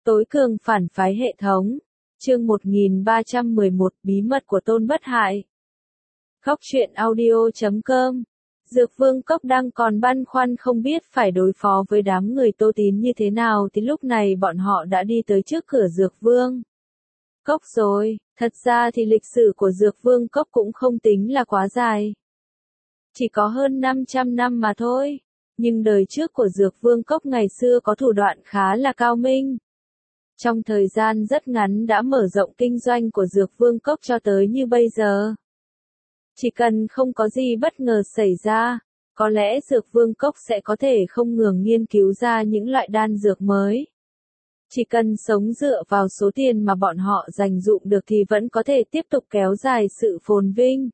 Tối cường phản phái hệ thống. Chương 1311 Bí mật của Tôn Bất Hại. Khóc chuyện audio.com. Dược Vương Cốc đang còn băn khoăn không biết phải đối phó với đám người Tô Tín như thế nào thì lúc này bọn họ đã đi tới trước cửa Dược Vương Cốc rồi. Thật ra thì lịch sử của Dược Vương Cốc cũng không tính là quá dài. Chỉ có hơn 500 năm mà thôi. Nhưng đời trước của Dược Vương Cốc ngày xưa có thủ đoạn khá là cao minh. Trong thời gian rất ngắn đã mở rộng kinh doanh của Dược Vương Cốc cho tới như bây giờ. Chỉ cần không có gì bất ngờ xảy ra, có lẽ Dược Vương Cốc sẽ có thể không ngừng nghiên cứu ra những loại đan dược mới. Chỉ cần sống dựa vào số tiền mà bọn họ dành dụm được thì vẫn có thể tiếp tục kéo dài sự phồn vinh.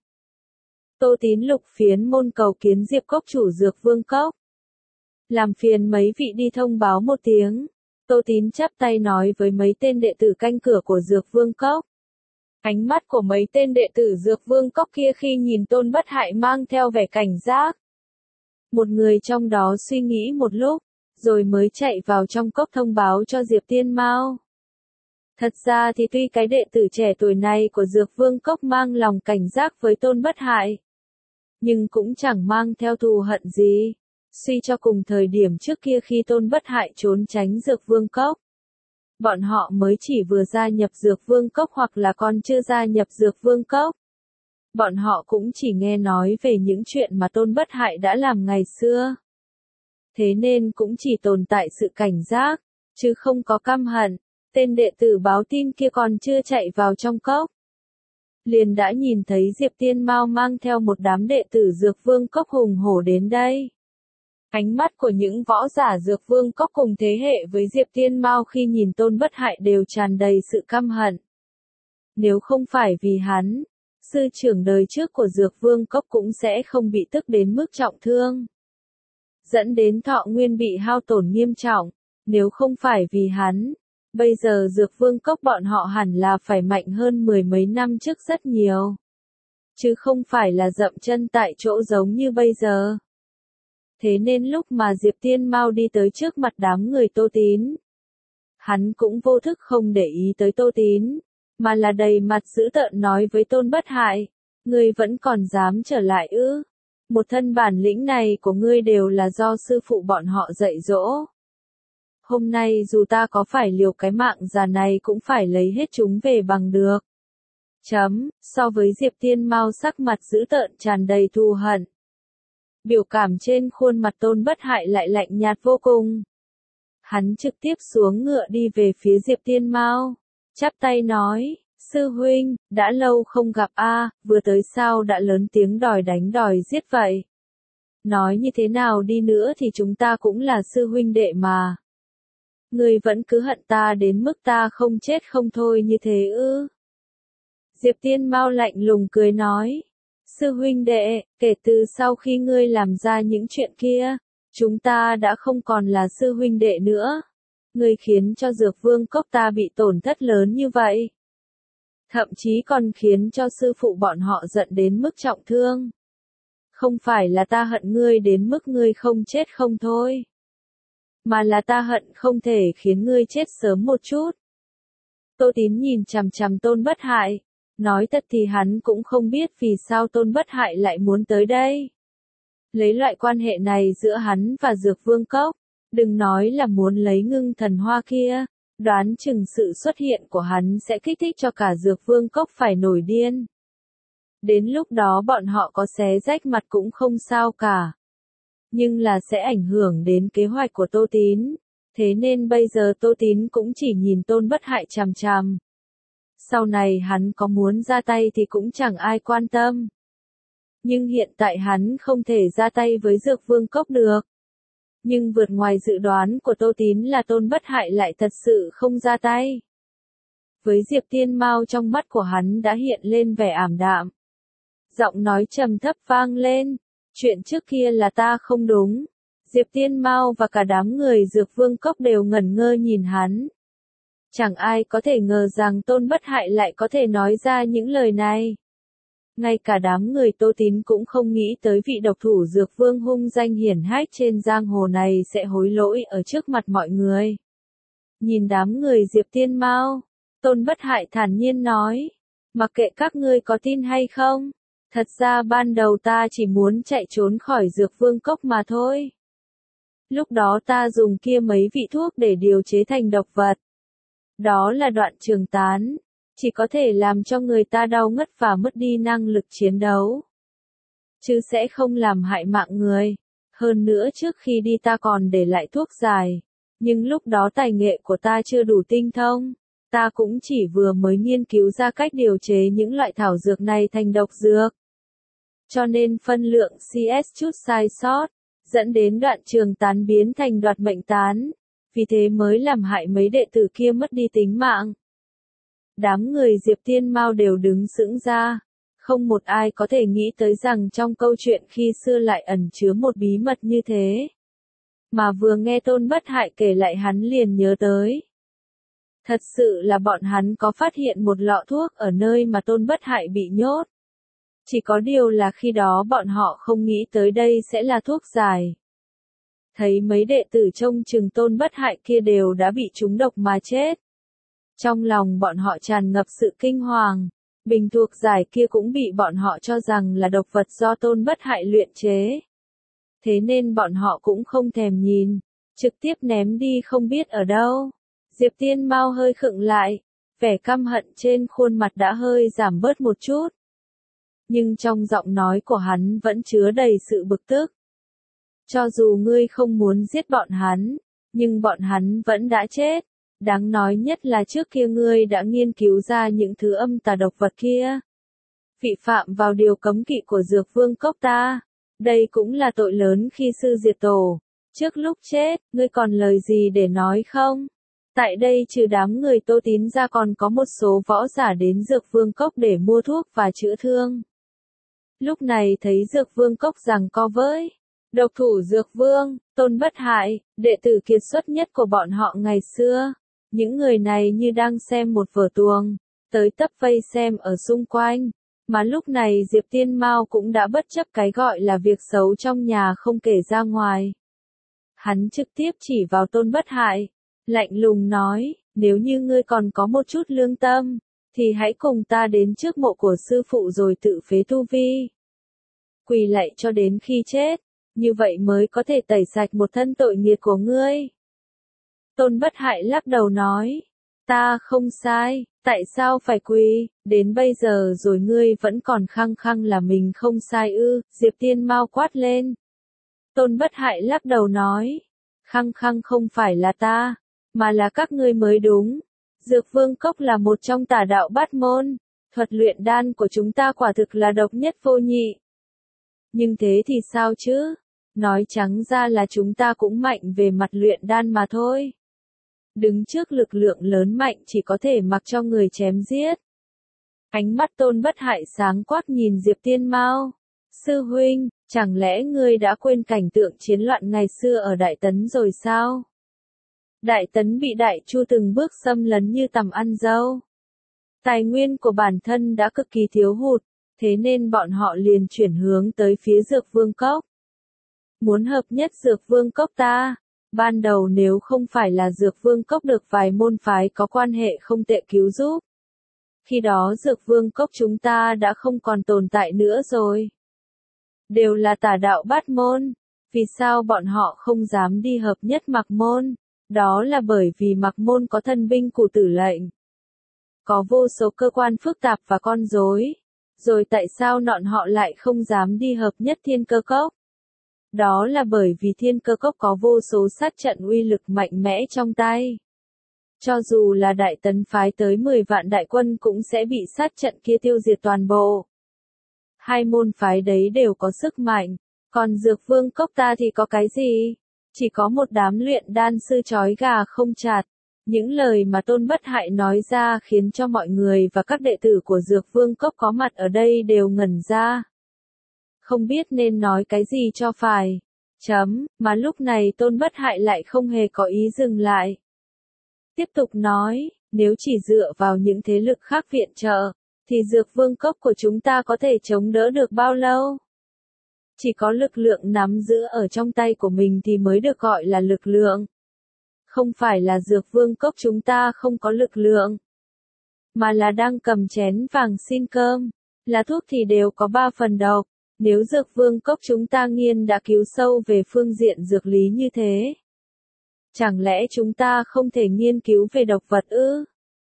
Tô Tín Lục phiến môn cầu kiến Diệp Cốc chủ Dược Vương Cốc. Làm phiền mấy vị đi thông báo một tiếng. Tô Tín chắp tay nói với mấy tên đệ tử canh cửa của Dược Vương Cốc. Ánh mắt của mấy tên đệ tử Dược Vương Cốc kia khi nhìn Tôn Bất Hại mang theo vẻ cảnh giác. Một người trong đó suy nghĩ một lúc, rồi mới chạy vào trong cốc thông báo cho Diệp Tiên Mao. Thật ra thì tuy cái đệ tử trẻ tuổi này của Dược Vương Cốc mang lòng cảnh giác với Tôn Bất Hại, nhưng cũng chẳng mang theo thù hận gì. Suy cho cùng thời điểm trước kia khi Tôn Bất Hại trốn tránh Dược Vương Cốc, bọn họ mới chỉ vừa gia nhập Dược Vương Cốc hoặc là còn chưa gia nhập Dược Vương Cốc. Bọn họ cũng chỉ nghe nói về những chuyện mà Tôn Bất Hại đã làm ngày xưa. Thế nên cũng chỉ tồn tại sự cảnh giác, chứ không có căm hận. Tên đệ tử báo tin kia còn chưa chạy vào trong cốc, liền đã nhìn thấy Diệp Tiên Mao mang theo một đám đệ tử Dược Vương Cốc hùng hổ đến đây. Ánh mắt của những võ giả Dược Vương Cốc cùng thế hệ với Diệp Tiên Mao khi nhìn Tôn Bất Hại đều tràn đầy sự căm hận. Nếu không phải vì hắn, sư trưởng đời trước của Dược Vương Cốc cũng sẽ không bị tức đến mức trọng thương, dẫn đến thọ nguyên bị hao tổn nghiêm trọng. Nếu không phải vì hắn, bây giờ Dược Vương Cốc bọn họ hẳn là phải mạnh hơn mười mấy năm trước rất nhiều. Chứ không phải là dậm chân tại chỗ giống như bây giờ. Thế nên lúc mà Diệp Tiên Mao đi tới trước mặt đám người Tô Tín, hắn cũng vô thức không để ý tới Tô Tín, mà là đầy mặt dữ tợn nói với Tôn Bất Hại, ngươi vẫn còn dám trở lại ư? Một thân bản lĩnh này của ngươi đều là do sư phụ bọn họ dạy dỗ. Hôm nay dù ta có phải liều cái mạng già này cũng phải lấy hết chúng về bằng được. So với Diệp Tiên Mao sắc mặt dữ tợn tràn đầy thù hận, biểu cảm trên khuôn mặt Tôn Bất Hại lại lạnh nhạt vô cùng. Hắn trực tiếp xuống ngựa đi về phía Diệp Tiên Mao, chắp tay nói, sư huynh, đã lâu không gặp a, vừa tới sao đã lớn tiếng đòi đánh đòi giết vậy. Nói như thế nào đi nữa thì chúng ta cũng là sư huynh đệ mà. Ngươi vẫn cứ hận ta đến mức ta không chết không thôi như thế ư? Diệp Tiên Mao lạnh lùng cười nói. Sư huynh đệ, kể từ sau khi ngươi làm ra những chuyện kia, chúng ta đã không còn là sư huynh đệ nữa. Ngươi khiến cho Dược Vương Cốc ta bị tổn thất lớn như vậy. Thậm chí còn khiến cho sư phụ bọn họ giận đến mức trọng thương. Không phải là ta hận ngươi đến mức ngươi không chết không thôi, mà là ta hận không thể khiến ngươi chết sớm một chút. Tô Tín nhìn chằm chằm Tôn Bất Hại. Nói thật thì hắn cũng không biết vì sao Tôn Bất Hại lại muốn tới đây. Lấy loại quan hệ này giữa hắn và Dược Vương Cốc, đừng nói là muốn lấy ngưng thần hoa kia, đoán chừng sự xuất hiện của hắn sẽ kích thích cho cả Dược Vương Cốc phải nổi điên. Đến lúc đó bọn họ có xé rách mặt cũng không sao cả. Nhưng là sẽ ảnh hưởng đến kế hoạch của Tô Tín. Thế nên bây giờ Tô Tín cũng chỉ nhìn Tôn Bất Hại chằm chằm. Sau này hắn có muốn ra tay thì cũng chẳng ai quan tâm. Nhưng hiện tại hắn không thể ra tay với Dược Vương Cốc được. Nhưng vượt ngoài dự đoán của Tô Tín là Tôn Bất Hại lại thật sự không ra tay. Với Diệp Tiên Mao trong mắt của hắn đã hiện lên vẻ ảm đạm. Giọng nói trầm thấp vang lên. Chuyện trước kia là ta không đúng. Diệp Tiên Mao và cả đám người Dược Vương Cốc đều ngẩn ngơ nhìn hắn. Chẳng ai có thể ngờ rằng Tôn Bất Hại lại có thể nói ra những lời này. Ngay cả đám người Tô Tín cũng không nghĩ tới vị độc thủ Dược Vương hung danh hiển hách trên giang hồ này sẽ hối lỗi ở trước mặt mọi người. Nhìn đám người Diệp Tiên Mao, Tôn Bất Hại thản nhiên nói, mặc kệ các ngươi có tin hay không, thật ra ban đầu ta chỉ muốn chạy trốn khỏi Dược Vương Cốc mà thôi. Lúc đó ta dùng kia mấy vị thuốc để điều chế thành độc vật. Đó là đoạn trường tán, chỉ có thể làm cho người ta đau ngất và mất đi năng lực chiến đấu. Chứ sẽ không làm hại mạng người. Hơn nữa trước khi đi ta còn để lại thuốc giải. Nhưng lúc đó tài nghệ của ta chưa đủ tinh thông. Ta cũng chỉ vừa mới nghiên cứu ra cách điều chế những loại thảo dược này thành độc dược. Cho nên phân lượng CS chút sai sót, dẫn đến đoạn trường tán biến thành đoạt mệnh tán. Vì thế mới làm hại mấy đệ tử kia mất đi tính mạng. Đám người Diệp Tiên Mao đều đứng sững ra. Không một ai có thể nghĩ tới rằng trong câu chuyện khi xưa lại ẩn chứa một bí mật như thế. Mà vừa nghe Tôn Bất Hại kể lại hắn liền nhớ tới. Thật sự là bọn hắn có phát hiện một lọ thuốc ở nơi mà Tôn Bất Hại bị nhốt. Chỉ có điều là khi đó bọn họ không nghĩ tới đây sẽ là thuốc giải. Thấy mấy đệ tử trông chừng Tôn Bất Hại kia đều đã bị trúng độc mà chết. Trong lòng bọn họ tràn ngập sự kinh hoàng. Bình thuộc giải kia cũng bị bọn họ cho rằng là độc vật do Tôn Bất Hại luyện chế. Thế nên bọn họ cũng không thèm nhìn, trực tiếp ném đi không biết ở đâu. Diệp Tiên Mao hơi khựng lại, vẻ căm hận trên khuôn mặt đã hơi giảm bớt một chút. Nhưng trong giọng nói của hắn vẫn chứa đầy sự bực tức. Cho dù ngươi không muốn giết bọn hắn, nhưng bọn hắn vẫn đã chết. Đáng nói nhất là trước kia ngươi đã nghiên cứu ra những thứ âm tà độc vật kia. Vị phạm vào điều cấm kỵ của Dược Vương Cốc ta. Đây cũng là tội lớn khi sư diệt tổ. Trước lúc chết, ngươi còn lời gì để nói không? Tại đây trừ đám người Tô Tín ra còn có một số võ giả đến Dược Vương Cốc để mua thuốc và chữa thương. Lúc này thấy Dược Vương Cốc giằng co với độc thủ Dược Vương, Tôn Bất Hại, đệ tử kiệt xuất nhất của bọn họ ngày xưa. Những người này như đang xem một vở tuồng, tới tấp vây xem ở xung quanh. Mà lúc này Diệp Tiên Mao cũng đã bất chấp cái gọi là việc xấu trong nhà không kể ra ngoài. Hắn trực tiếp chỉ vào Tôn Bất Hại, lạnh lùng nói, nếu như ngươi còn có một chút lương tâm, thì hãy cùng ta đến trước mộ của sư phụ rồi tự phế tu vi. Quỳ lạy cho đến khi chết, như vậy mới có thể tẩy sạch một thân tội nghiệp của ngươi. Tôn Bất Hại lắc đầu nói, ta không sai, tại sao phải quỳ, đến bây giờ rồi ngươi vẫn còn khăng khăng là mình không sai ư, Diệp Tiên Mao quát lên. Tôn Bất Hại lắc đầu nói, khăng khăng không phải là ta, mà là các ngươi mới đúng. Dược Vương Cốc là một trong tà đạo bát môn, thuật luyện đan của chúng ta quả thực là độc nhất vô nhị. Nhưng thế thì sao chứ? Nói trắng ra là chúng ta cũng mạnh về mặt luyện đan mà thôi. Đứng trước lực lượng lớn mạnh chỉ có thể mặc cho người chém giết. Ánh mắt Tôn Bất Hại sáng quắc nhìn Diệp Tiên Mao. Sư huynh, chẳng lẽ ngươi đã quên cảnh tượng chiến loạn ngày xưa ở Đại Tấn rồi sao? Đại Tấn bị Đại Chu từng bước xâm lấn như tằm ăn dâu. Tài nguyên của bản thân đã cực kỳ thiếu hụt, thế nên bọn họ liền chuyển hướng tới phía Dược Vương Cốc. Muốn hợp nhất Dược Vương Cốc ta, ban đầu nếu không phải là Dược Vương Cốc được vài môn phái có quan hệ không tệ cứu giúp. Khi đó Dược Vương Cốc chúng ta đã không còn tồn tại nữa rồi. Đều là tà đạo bát môn, vì sao bọn họ không dám đi hợp nhất Mạc Môn? Đó là bởi vì Mạc Môn có thân binh Cù Tử lệnh. Có vô số cơ quan phức tạp và con rối. Rồi tại sao nọn họ lại không dám đi hợp nhất Thiên Cơ Cốc? Đó là bởi vì Thiên Cơ Cốc có vô số sát trận uy lực mạnh mẽ trong tay. Cho dù là Đại Tấn phái tới 10 vạn đại quân cũng sẽ bị sát trận kia tiêu diệt toàn bộ. Hai môn phái đấy đều có sức mạnh, còn Dược Vương Cốc ta thì có cái gì? Chỉ có một đám luyện đan sư chói gà không chặt. Những lời mà Tôn Bất Hại nói ra khiến cho mọi người và các đệ tử của Dược Vương Cốc có mặt ở đây đều ngẩn ra. Không biết nên nói cái gì cho phải. Mà lúc này Tôn Bất Hại lại không hề có ý dừng lại. Tiếp tục nói, nếu chỉ dựa vào những thế lực khác viện trợ, thì Dược Vương Cốc của chúng ta có thể chống đỡ được bao lâu? Chỉ có lực lượng nắm giữ ở trong tay của mình thì mới được gọi là lực lượng. Không phải là Dược Vương Cốc chúng ta không có lực lượng, mà là đang cầm chén vàng xin cơm. Là thuốc thì đều có 3 phần độc. Nếu Dược Vương Cốc chúng ta nghiên đã cứu sâu về phương diện dược lý như thế, chẳng lẽ chúng ta không thể nghiên cứu về độc vật ư?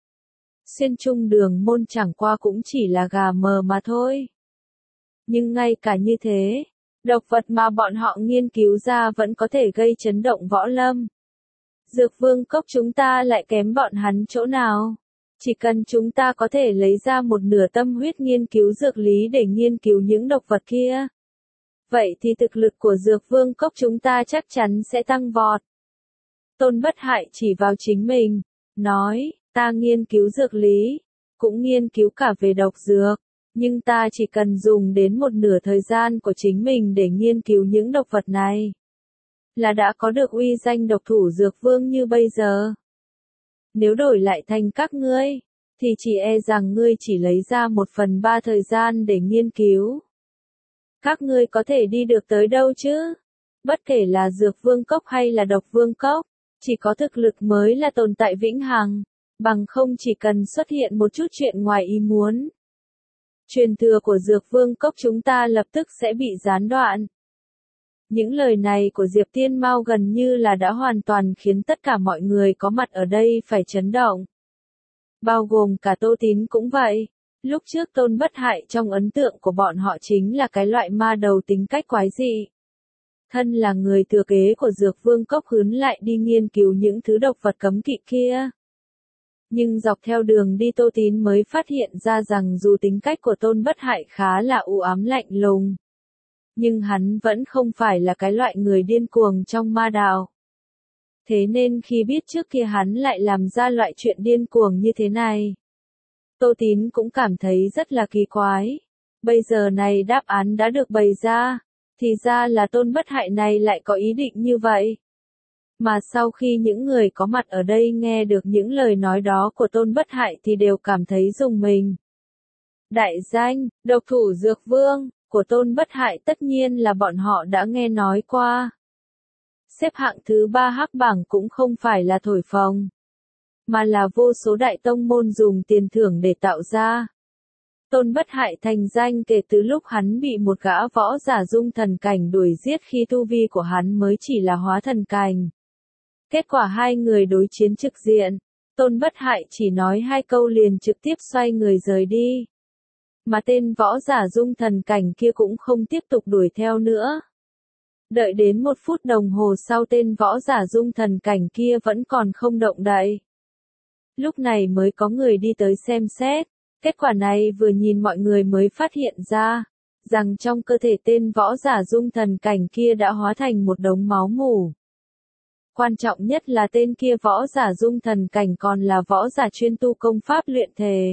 Xuyên Trung Đường Môn chẳng qua cũng chỉ là gà mờ mà thôi. Nhưng ngay cả như thế, độc vật mà bọn họ nghiên cứu ra vẫn có thể gây chấn động võ lâm. Dược Vương Cốc chúng ta lại kém bọn hắn chỗ nào? Chỉ cần chúng ta có thể lấy ra một nửa tâm huyết nghiên cứu dược lý để nghiên cứu những độc vật kia, vậy thì thực lực của Dược Vương Cốc chúng ta chắc chắn sẽ tăng vọt. Tôn Bất Hại chỉ vào chính mình, nói, ta nghiên cứu dược lý, cũng nghiên cứu cả về độc dược, nhưng ta chỉ cần dùng đến một nửa thời gian của chính mình để nghiên cứu những độc vật này, là đã có được uy danh độc thủ Dược Vương như bây giờ. Nếu đổi lại thành các ngươi, thì chỉ e rằng ngươi chỉ lấy ra 1/3 thời gian để nghiên cứu. Các ngươi có thể đi được tới đâu chứ? Bất kể là Dược Vương Cốc hay là Độc Vương Cốc, chỉ có thực lực mới là tồn tại vĩnh hằng, bằng không chỉ cần xuất hiện một chút chuyện ngoài ý muốn, truyền thừa của Dược Vương Cốc chúng ta lập tức sẽ bị gián đoạn. Những lời này của Diệp Tiên Mao gần như là đã hoàn toàn khiến tất cả mọi người có mặt ở đây phải chấn động. Bao gồm cả Tô Tín cũng vậy. Lúc trước Tôn Bất Hại trong ấn tượng của bọn họ chính là cái loại ma đầu tính cách quái dị. Thân là người thừa kế của Dược Vương Cốc hướn lại đi nghiên cứu những thứ độc vật cấm kỵ kia. Nhưng dọc theo đường đi Tô Tín mới phát hiện ra rằng dù tính cách của Tôn Bất Hại khá là u ám lạnh lùng, nhưng hắn vẫn không phải là cái loại người điên cuồng trong ma đạo. Thế nên khi biết trước kia hắn lại làm ra loại chuyện điên cuồng như thế này, Tô Tín cũng cảm thấy rất là kỳ quái. Bây giờ này đáp án đã được bày ra, thì ra là Tôn Bất Hại này lại có ý định như vậy. Mà sau khi những người có mặt ở đây nghe được những lời nói đó của Tôn Bất Hại thì đều cảm thấy rùng mình. Đại danh, độc thủ Dược Vương của Tôn Bất Hại tất nhiên là bọn họ đã nghe nói qua. Xếp hạng thứ 3 hắc bảng cũng không phải là thổi phồng, mà là vô số đại tông môn dùng tiền thưởng để tạo ra. Tôn Bất Hại thành danh kể từ lúc hắn bị một gã võ giả dung thần cảnh đuổi giết khi tu vi của hắn mới chỉ là hóa thần cảnh. Kết quả hai người đối chiến trực diện, Tôn Bất Hại chỉ nói 2 câu liền trực tiếp xoay người rời đi. Mà tên võ giả dung thần cảnh kia cũng không tiếp tục đuổi theo nữa. Đợi đến 1 phút đồng hồ sau tên võ giả dung thần cảnh kia vẫn còn không động đậy. Lúc này mới có người đi tới xem xét. Kết quả này vừa nhìn mọi người mới phát hiện ra, rằng trong cơ thể tên võ giả dung thần cảnh kia đã hóa thành một đống máu mủ. Quan trọng nhất là tên kia võ giả dung thần cảnh còn là võ giả chuyên tu công pháp luyện thể.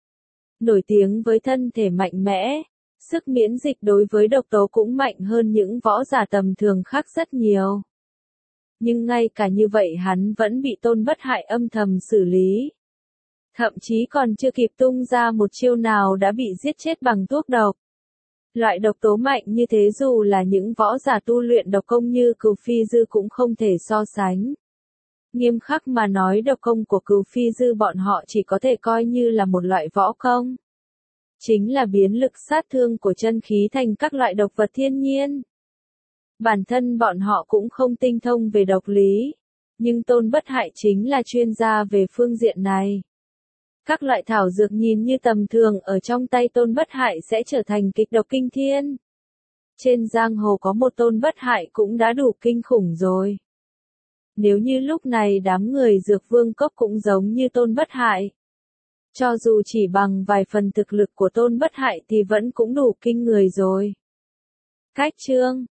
Nổi tiếng với thân thể mạnh mẽ, sức miễn dịch đối với độc tố cũng mạnh hơn những võ giả tầm thường khác rất nhiều. Nhưng ngay cả như vậy hắn vẫn bị Tôn Bất Hại âm thầm xử lý. Thậm chí còn chưa kịp tung ra một chiêu nào đã bị giết chết bằng thuốc độc. Loại độc tố mạnh như thế dù là những võ giả tu luyện độc công như Cửu Phi Dư cũng không thể so sánh. Nghiêm khắc mà nói độc công của Cửu Phi Dư bọn họ chỉ có thể coi như là một loại võ công. Chính là biến lực sát thương của chân khí thành các loại độc vật thiên nhiên. Bản thân bọn họ cũng không tinh thông về độc lý, nhưng Tôn Bất Hại chính là chuyên gia về phương diện này. Các loại thảo dược nhìn như tầm thường ở trong tay Tôn Bất Hại sẽ trở thành kịch độc kinh thiên. Trên giang hồ có một Tôn Bất Hại cũng đã đủ kinh khủng rồi. Nếu như lúc này đám người Dược Vương Cốc cũng giống như Tôn Bất Hại, cho dù chỉ bằng vài phần thực lực của Tôn Bất Hại thì vẫn cũng đủ kinh người rồi. Cách chương